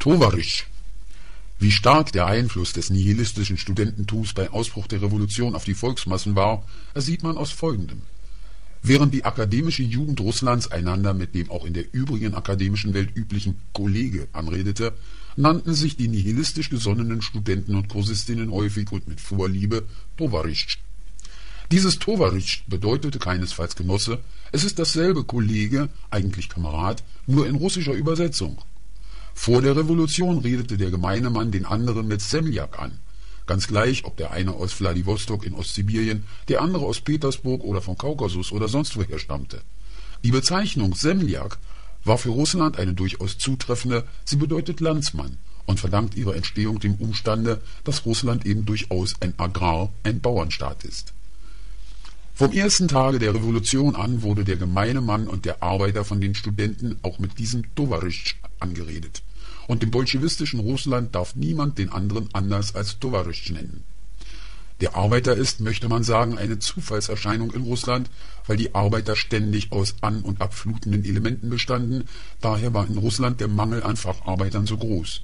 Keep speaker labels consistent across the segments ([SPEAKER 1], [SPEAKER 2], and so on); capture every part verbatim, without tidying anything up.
[SPEAKER 1] Tovarisch. Wie stark der Einfluss des nihilistischen Studententums bei Ausbruch der Revolution auf die Volksmassen war, ersieht man aus Folgendem. Während die akademische Jugend Russlands einander mit dem auch in der übrigen akademischen Welt üblichen Kollege anredete, nannten sich die nihilistisch gesonnenen Studenten und Kursistinnen häufig und mit Vorliebe Tovarisch. Dieses Tovarisch bedeutete keinesfalls Genosse, es ist dasselbe Kollege, eigentlich Kamerad, nur in russischer Übersetzung. Vor der Revolution redete der gemeine Mann den anderen mit Semljak an, ganz gleich, ob der eine aus Wladiwostok in Ostsibirien, der andere aus Petersburg oder vom Kaukasus oder sonst woher stammte. Die Bezeichnung Semljak war für Russland eine durchaus zutreffende, sie bedeutet Landsmann und verdankt ihre Entstehung dem Umstande, dass Russland eben durchaus ein Agrar-, ein Bauernstaat ist. Vom ersten Tage der Revolution an wurde der gemeine Mann und der Arbeiter von den Studenten auch mit diesem Tovarisch angeredet. Und im bolschewistischen Russland darf niemand den anderen anders als Tovarisch nennen. Der Arbeiter ist, möchte man sagen, eine Zufallserscheinung in Russland, weil die Arbeiter ständig aus an- und abflutenden Elementen bestanden, daher war in Russland der Mangel an Facharbeitern so groß.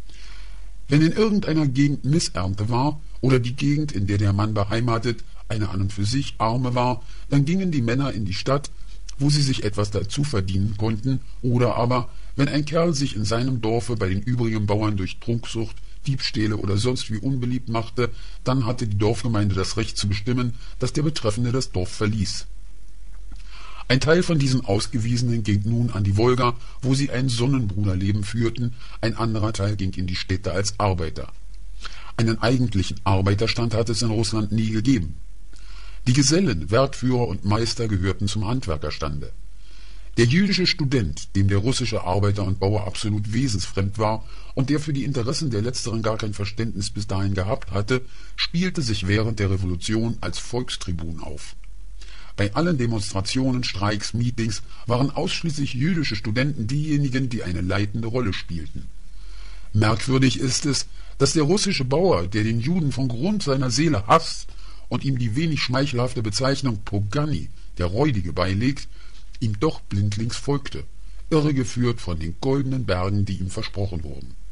[SPEAKER 1] Wenn in irgendeiner Gegend Missernte war oder die Gegend, in der der Mann beheimatet, eine an und für sich arme war, dann gingen die Männer in die Stadt, wo sie sich etwas dazu verdienen konnten, oder aber, wenn ein Kerl sich in seinem Dorfe bei den übrigen Bauern durch Trunksucht, Diebstähle oder sonst wie unbeliebt machte, dann hatte die Dorfgemeinde das Recht zu bestimmen, dass der Betreffende das Dorf verließ. Ein Teil von diesen Ausgewiesenen ging nun an die Wolga, wo sie ein Sonnenbruderleben führten, ein anderer Teil ging in die Städte als Arbeiter. Einen eigentlichen Arbeiterstand hat es in Russland nie gegeben. Die Gesellen, Werkführer und Meister gehörten zum Handwerkerstande. Der jüdische Student, dem der russische Arbeiter und Bauer absolut wesensfremd war und der für die Interessen der Letzteren gar kein Verständnis bis dahin gehabt hatte, spielte sich während der Revolution als Volkstribun auf. Bei allen Demonstrationen, Streiks, Meetings waren ausschließlich jüdische Studenten diejenigen, die eine leitende Rolle spielten. Merkwürdig ist es, dass der russische Bauer, der den Juden von Grund seiner Seele hasst und ihm die wenig schmeichelhafte Bezeichnung Pogani, der Räudige, beilegt, ihm doch blindlings folgte, irregeführt von den goldenen Bergen, die ihm versprochen wurden.